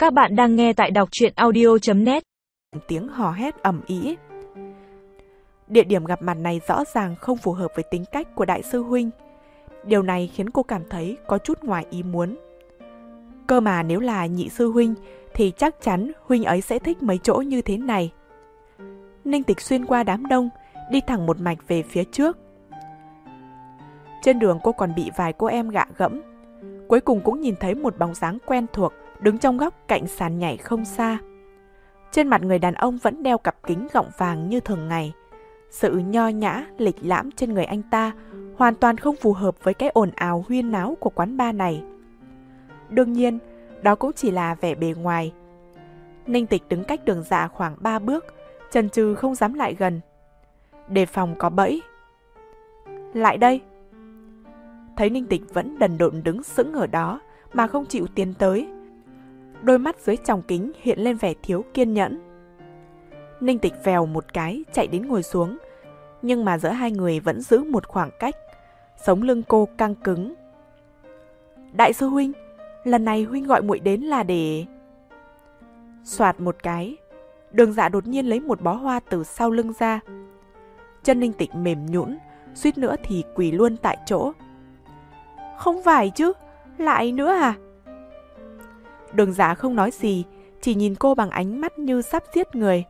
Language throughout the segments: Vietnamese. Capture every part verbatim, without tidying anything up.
Các bạn đang nghe tại đọc truyện audio chấm net. Tiếng hò hét ầm ĩ. Địa điểm gặp mặt này rõ ràng không phù hợp với tính cách của đại sư huynh. Điều này khiến cô cảm thấy có chút ngoài ý muốn. Cơ mà nếu là nhị sư huynh thì chắc chắn huynh ấy sẽ thích mấy chỗ như thế này. Ninh Tịch xuyên qua đám đông, đi thẳng một mạch về phía trước. Trên đường cô còn bị vài cô em gạ gẫm. Cuối cùng cũng nhìn thấy một bóng dáng quen thuộc đứng trong góc cạnh sàn nhảy không xa. Trên mặt người đàn ông vẫn đeo cặp kính gọng vàng như thường ngày. Sự nho nhã, lịch lãm trên người anh ta hoàn toàn không phù hợp với cái ồn ào huyên náo của quán bar này. Đương nhiên, đó cũng chỉ là vẻ bề ngoài. Ninh Tịch đứng cách Đường Dạ khoảng ba bước, chần chừ không dám lại gần. Đề phòng có bẫy. Lại đây. Thấy Ninh Tịch vẫn đần độn đứng sững ở đó mà không chịu tiến tới. Đôi mắt dưới tròng kính hiện lên vẻ thiếu kiên nhẫn. Ninh Tịch vèo một cái chạy đến ngồi xuống, nhưng mà giữa hai người vẫn giữ một khoảng cách. Sống lưng cô căng cứng. Đại sư huynh, lần này huynh gọi muội đến là để... Soạt một cái, Đường Dạ đột nhiên lấy một bó hoa từ sau lưng ra. Chân Ninh Tịch mềm nhũn, suýt nữa thì quỳ luôn tại chỗ. Không phải chứ, lại nữa à? Đường Dạ không nói gì, chỉ nhìn cô bằng ánh mắt như sắp giết người.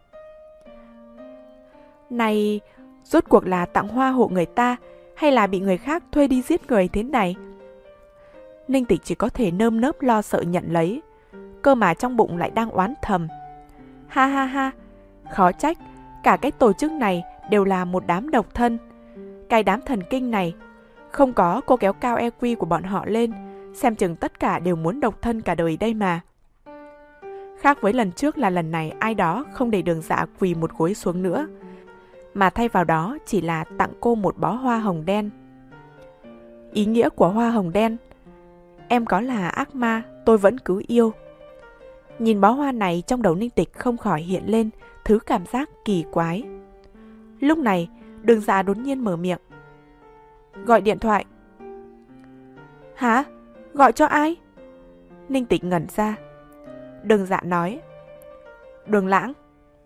Này, rốt cuộc là tặng hoa hộ người ta hay là bị người khác thuê đi giết người thế này? Ninh Tịch chỉ có thể nơm nớp lo sợ nhận lấy, cơ mà trong bụng lại đang oán thầm. Ha ha ha, khó trách, cả cái tổ chức này đều là một đám độc thân. Cái đám thần kinh này, không có cô kéo cao e quy của bọn họ lên, xem chừng tất cả đều muốn độc thân cả đời đây mà. Khác với lần trước là lần này ai đó không để Đường Dạ quỳ một gối xuống nữa, mà thay vào đó chỉ là tặng cô một bó hoa hồng đen. Ý nghĩa của hoa hồng đen: em có là ác ma, tôi vẫn cứ yêu. Nhìn bó hoa này, trong đầu Ninh Tịch không khỏi hiện lên thứ cảm giác kỳ quái. Lúc này, Đường Dạ đột nhiên mở miệng. Gọi điện thoại. Hả? Gọi cho ai? Ninh Tịch ngẩn ra. Đường Dạ nói. Đường Lãng.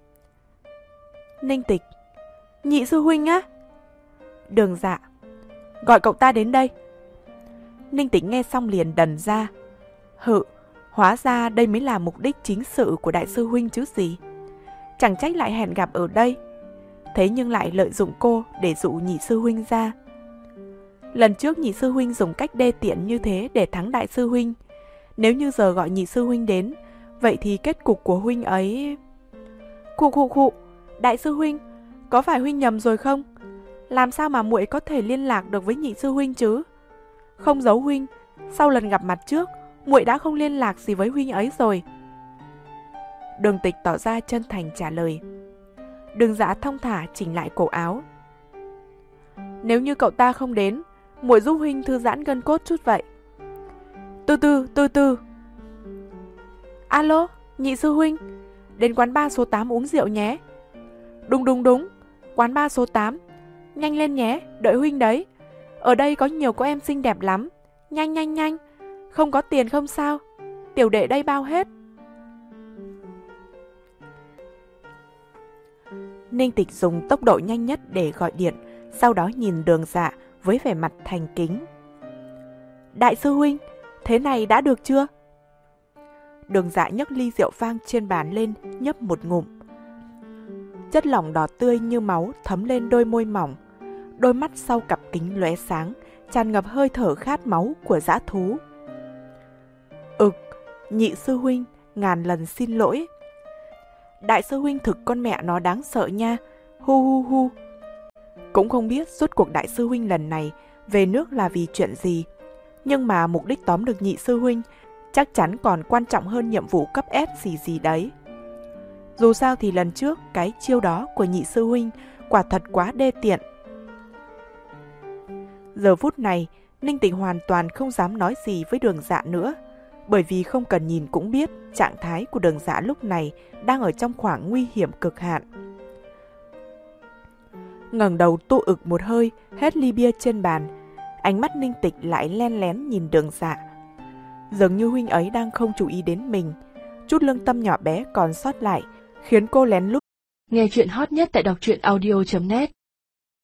Ninh Tịch. Nhị sư huynh á? Đường Dạ. Gọi cậu ta đến đây. Ninh Tịch nghe xong liền đần ra. Hự, hóa ra đây mới là mục đích chính sự của đại sư huynh chứ gì. Chẳng trách lại hẹn gặp ở đây. Thế nhưng lại lợi dụng cô để dụ nhị sư huynh ra. Lần trước nhị sư huynh dùng cách đê tiện như thế để thắng đại sư huynh. Nếu như giờ gọi nhị sư huynh đến, vậy thì kết cục của huynh ấy... Khụ khụ khụ, đại sư huynh, có phải huynh nhầm rồi không? Làm sao mà muội có thể liên lạc được với nhị sư huynh chứ? Không giấu huynh, sau lần gặp mặt trước, muội đã không liên lạc gì với huynh ấy rồi. Đường Tịch tỏ ra chân thành trả lời. Đường Dạ thong thả chỉnh lại cổ áo. Nếu như cậu ta không đến, muội giúp huynh thư giãn gân cốt chút vậy. Từ từ, từ từ. Alo, nhị sư huynh, đến quán bar số tám uống rượu nhé. Đúng đúng đúng, quán bar số tám. Nhanh lên nhé, đợi huynh đấy. Ở đây có nhiều cô em xinh đẹp lắm. Nhanh nhanh nhanh, không có tiền không sao, tiểu đệ đây bao hết. Ninh Tịch dùng tốc độ nhanh nhất để gọi điện, sau đó nhìn Đường Dạ với vẻ mặt thành kính. Đại sư huynh, thế này đã được chưa? Đường Dạ nhấc ly rượu vang trên bàn lên, nhấp một ngụm. Chất lỏng đỏ tươi như máu thấm lên đôi môi mỏng. Đôi mắt sau cặp kính lóe sáng, tràn ngập hơi thở khát máu của dã thú. Ực, nhị sư huynh, ngàn lần xin lỗi. Đại sư huynh thực con mẹ nó đáng sợ nha, hu hu hu. Cũng không biết rốt cuộc đại sư huynh lần này về nước là vì chuyện gì, nhưng mà mục đích tóm được nhị sư huynh chắc chắn còn quan trọng hơn nhiệm vụ cấp S gì gì đấy. Dù sao thì lần trước cái chiêu đó của nhị sư huynh quả thật quá đê tiện. Giờ phút này, Ninh Tịch hoàn toàn không dám nói gì với Đường Dạ nữa, bởi vì không cần nhìn cũng biết trạng thái của Đường Dạ lúc này đang ở trong khoảng nguy hiểm cực hạn. Ngẩng đầu tu ực một hơi, hết ly bia trên bàn, ánh mắt Ninh Tịch lại len lén nhìn Đường Dạ. Dường như huynh ấy đang không chú ý đến mình, chút lương tâm nhỏ bé còn sót lại, khiến cô lén lút nghe chuyện hot nhất tại đọc truyện audio chấm net.